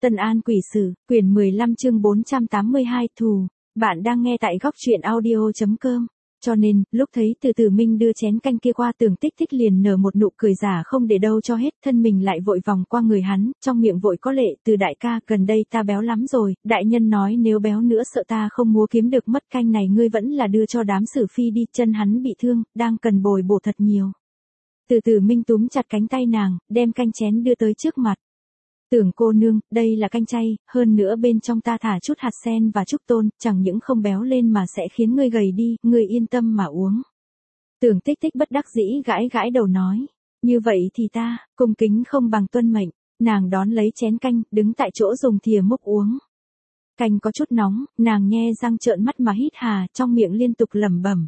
Tân An Quỷ Sử, quyển 15 chương 482 thù. Bạn đang nghe tại góc truyện audio.com. Cho nên, lúc thấy Từ Từ Minh đưa chén canh kia qua Tưởng Tích Tích liền nở một nụ cười giả không để đâu cho hết, thân mình lại vội vòng qua người hắn, trong miệng vội có lệ, Từ đại ca, gần đây ta béo lắm rồi, đại nhân nói nếu béo nữa sợ ta không múa kiếm được mất canh này ngươi vẫn là đưa cho đám Sử Phi đi, chân hắn bị thương, đang cần bồi bổ thật nhiều. Từ Từ Minh túm chặt cánh tay nàng, đem canh chén đưa tới trước mặt. Tưởng cô nương, đây là canh chay, hơn nữa bên trong ta thả chút hạt sen và trúc tôn, chẳng những không béo lên mà sẽ khiến ngươi gầy đi, ngươi yên tâm mà uống. Tưởng Tích Tích bất đắc dĩ gãi gãi đầu nói, như vậy thì ta, cung kính không bằng tuân mệnh, nàng đón lấy chén canh, đứng tại chỗ dùng thìa múc uống. Canh có chút nóng, nàng nhe răng trợn mắt mà hít hà, trong miệng liên tục lẩm bẩm.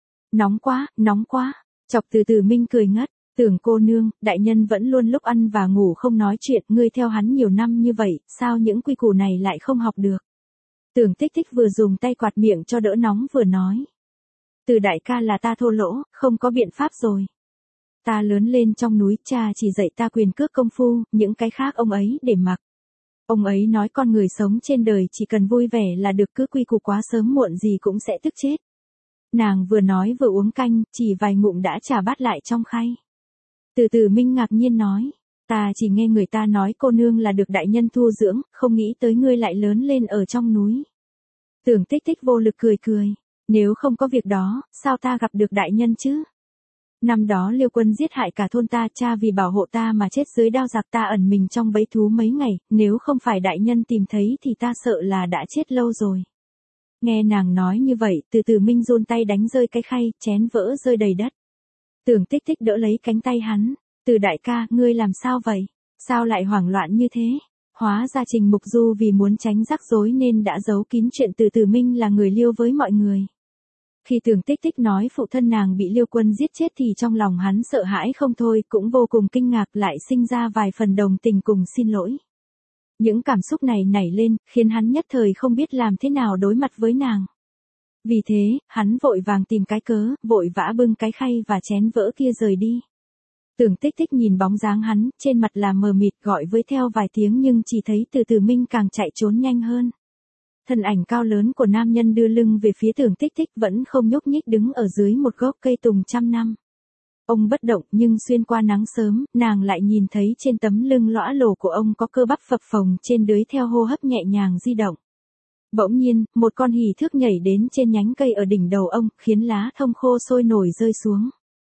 Nóng quá, chọc Từ Từ Minh cười ngất. Tưởng cô nương, đại nhân vẫn luôn lúc ăn và ngủ không nói chuyện, ngươi theo hắn nhiều năm như vậy, sao những quy củ này lại không học được? Tưởng Tích Tích vừa dùng tay quạt miệng cho đỡ nóng vừa nói. Từ đại ca là ta thô lỗ, không có biện pháp rồi. Ta lớn lên trong núi, cha chỉ dạy ta quyền cước công phu, những cái khác ông ấy để mặc. Ông ấy nói con người sống trên đời chỉ cần vui vẻ là được, cứ quy củ quá sớm muộn gì cũng sẽ tức chết. Nàng vừa nói vừa uống canh, chỉ vài ngụm đã trả bát lại trong khay. Từ Từ Minh ngạc nhiên nói, ta chỉ nghe người ta nói cô nương là được đại nhân thu dưỡng, không nghĩ tới ngươi lại lớn lên ở trong núi. Tưởng Tích Tích vô lực cười, nếu không có việc đó, sao ta gặp được đại nhân chứ? Năm đó Liêu Quân giết hại cả thôn ta, cha vì bảo hộ ta mà chết dưới đao giặc, ta ẩn mình trong bẫy thú mấy ngày, nếu không phải đại nhân tìm thấy thì ta sợ là đã chết lâu rồi. Nghe nàng nói như vậy, Từ Từ Minh run tay đánh rơi cái khay, chén vỡ rơi đầy đất. Tưởng Tích Tích đỡ lấy cánh tay hắn, Từ đại ca, ngươi làm sao vậy? Sao lại hoảng loạn như thế? Hóa ra Trình Mục Du vì muốn tránh rắc rối nên đã giấu kín chuyện Từ Từ Minh là người Liêu với mọi người. Khi Tưởng Tích Tích nói phụ thân nàng bị Liêu Quân giết chết thì trong lòng hắn sợ hãi không thôi, cũng vô cùng kinh ngạc, lại sinh ra vài phần đồng tình cùng xin lỗi. Những cảm xúc này nảy lên, khiến hắn nhất thời không biết làm thế nào đối mặt với nàng. Vì thế, hắn vội vàng tìm cái cớ, vội vã bưng cái khay và chén vỡ kia rời đi. Tưởng Tích Tích nhìn bóng dáng hắn, trên mặt là mờ mịt, gọi với theo vài tiếng nhưng chỉ thấy Từ Từ Minh càng chạy trốn nhanh hơn. Thân ảnh cao lớn của nam nhân đưa lưng về phía Tưởng Tích Tích vẫn không nhúc nhích đứng ở dưới một gốc cây tùng trăm năm. Ông bất động nhưng xuyên qua nắng sớm, nàng lại nhìn thấy trên tấm lưng lõa lồ của ông có cơ bắp phập phồng trên đới theo hô hấp nhẹ nhàng di động. Bỗng nhiên, một con hỉ thước nhảy đến trên nhánh cây ở đỉnh đầu ông, khiến lá thông khô sôi nổi rơi xuống.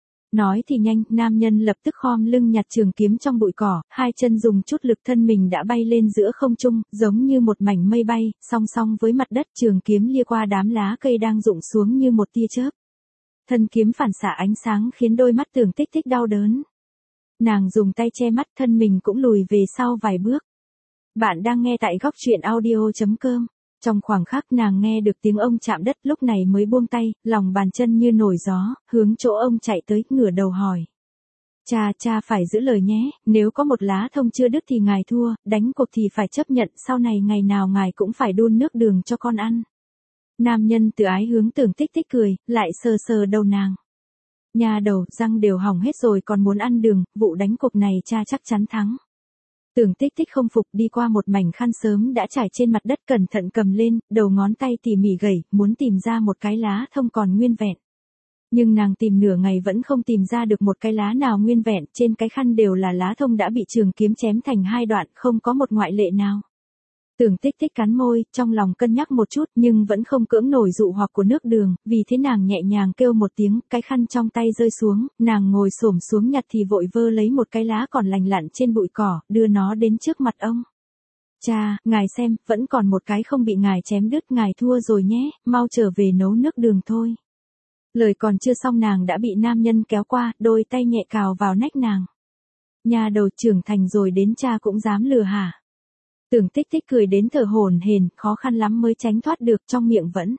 Nói thì nhanh, nam nhân lập tức khom lưng nhặt trường kiếm trong bụi cỏ, hai chân dùng chút lực thân mình đã bay lên giữa không trung, giống như một mảnh mây bay, song song với mặt đất, trường kiếm lia qua đám lá cây đang rụng xuống như một tia chớp. Thân kiếm phản xạ ánh sáng khiến đôi mắt Tưởng Tích Tích đau đớn. Nàng dùng tay che mắt, thân mình cũng lùi về sau vài bước. Bạn đang nghe tại góc truyện audio.com. Trong khoảng khắc nàng nghe được tiếng ông chạm đất, lúc này mới buông tay, lòng bàn chân như nổi gió, hướng chỗ ông chạy tới, ngửa đầu hỏi. Cha phải giữ lời nhé, nếu có một lá thông chưa đứt thì ngài thua, đánh cuộc thì phải chấp nhận, sau này ngày nào ngài cũng phải đun nước đường cho con ăn. Nam nhân từ ái hướng Tưởng Tích Tích cười, lại sờ sờ đầu nàng. Nhà đầu, răng đều hỏng hết rồi còn muốn ăn đường, vụ đánh cuộc này cha chắc chắn thắng. Tưởng Tích Tích không phục, đi qua một mảnh khăn sớm đã trải trên mặt đất, cẩn thận cầm lên, đầu ngón tay tỉ mỉ gẩy, muốn tìm ra một cái lá thông còn nguyên vẹn. Nhưng nàng tìm nửa ngày vẫn không tìm ra được một cái lá nào nguyên vẹn, trên cái khăn đều là lá thông đã bị trường kiếm chém thành hai đoạn, không có một ngoại lệ nào. Tưởng Tích Tích cắn môi, trong lòng cân nhắc một chút nhưng vẫn không cưỡng nổi dụ hoặc của nước đường, vì thế nàng nhẹ nhàng kêu một tiếng, cái khăn trong tay rơi xuống, nàng ngồi xổm xuống nhặt thì vội vơ lấy một cái lá còn lành lặn trên bụi cỏ, đưa nó đến trước mặt ông. Cha, ngài xem, vẫn còn một cái không bị ngài chém đứt, ngài thua rồi nhé, mau trở về nấu nước đường thôi. Lời còn chưa xong nàng đã bị nam nhân kéo qua, đôi tay nhẹ cào vào nách nàng. Nhà đầu trưởng thành rồi đến cha cũng dám lừa hả? Tưởng Tích Tích cười đến thở hổn hển, khó khăn lắm mới tránh thoát được, trong miệng vẫn.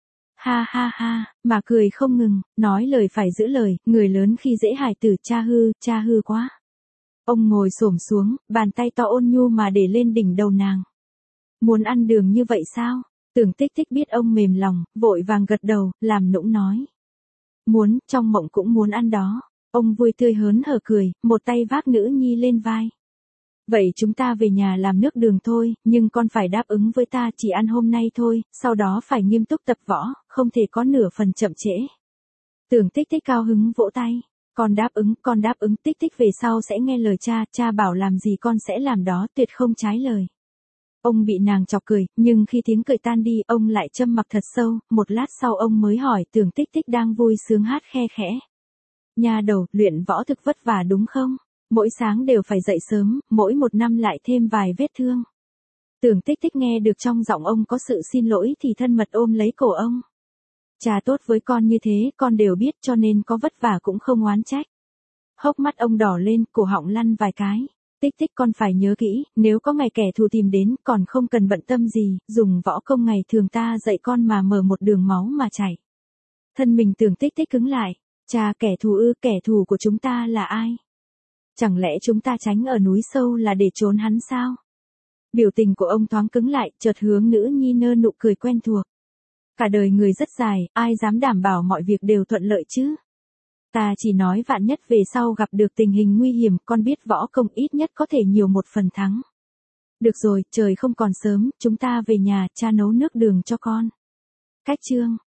Ha, mà cười không ngừng, nói lời phải giữ lời, người lớn khi dễ hài tử, cha hư quá. Ông ngồi xổm xuống, bàn tay to ôn nhu mà để lên đỉnh đầu nàng. Muốn ăn đường như vậy sao? Tưởng Tích Tích biết ông mềm lòng, vội vàng gật đầu, làm nũng nói. Muốn, trong mộng cũng muốn ăn đó. Ông vui tươi hớn hở cười, một tay vác nữ nhi lên vai. Vậy chúng ta về nhà làm nước đường thôi, nhưng con phải đáp ứng với ta chỉ ăn hôm nay thôi, sau đó phải nghiêm túc tập võ, không thể có nửa phần chậm trễ. Tưởng Tích Tích cao hứng vỗ tay. Con đáp ứng, Tích Tích về sau sẽ nghe lời cha bảo làm gì con sẽ làm đó, tuyệt không trái lời. Ông bị nàng chọc cười, nhưng khi tiếng cười tan đi, ông lại châm mặc thật sâu, một lát sau ông mới hỏi Tưởng Tích Tích đang vui sướng hát khe khẽ. Nha đầu, luyện võ thực vất vả đúng không? Mỗi sáng đều phải dậy sớm, mỗi một năm lại thêm vài vết thương. Tưởng Tích Tích nghe được trong giọng ông có sự xin lỗi thì thân mật ôm lấy cổ ông. Cha tốt với con như thế, con đều biết cho nên có vất vả cũng không oán trách. Hốc mắt ông đỏ lên, cổ họng lăn vài cái. Tích Tích con phải nhớ kỹ, nếu có ngày kẻ thù tìm đến, còn không cần bận tâm gì, dùng võ công ngày thường ta dạy con mà mở một đường máu mà chảy. Thân mình Tưởng Tích Tích cứng lại. Cha, kẻ thù của chúng ta là ai? Chẳng lẽ chúng ta tránh ở núi sâu là để trốn hắn sao? Biểu tình của ông thoáng cứng lại, chợt hướng nữ nhi nơ nụ cười quen thuộc. Cả đời người rất dài, ai dám đảm bảo mọi việc đều thuận lợi chứ? Ta chỉ nói vạn nhất về sau gặp được tình hình nguy hiểm, con biết võ công ít nhất có thể nhiều một phần thắng. Được rồi, trời không còn sớm, chúng ta về nhà, cha nấu nước đường cho con. Cách chương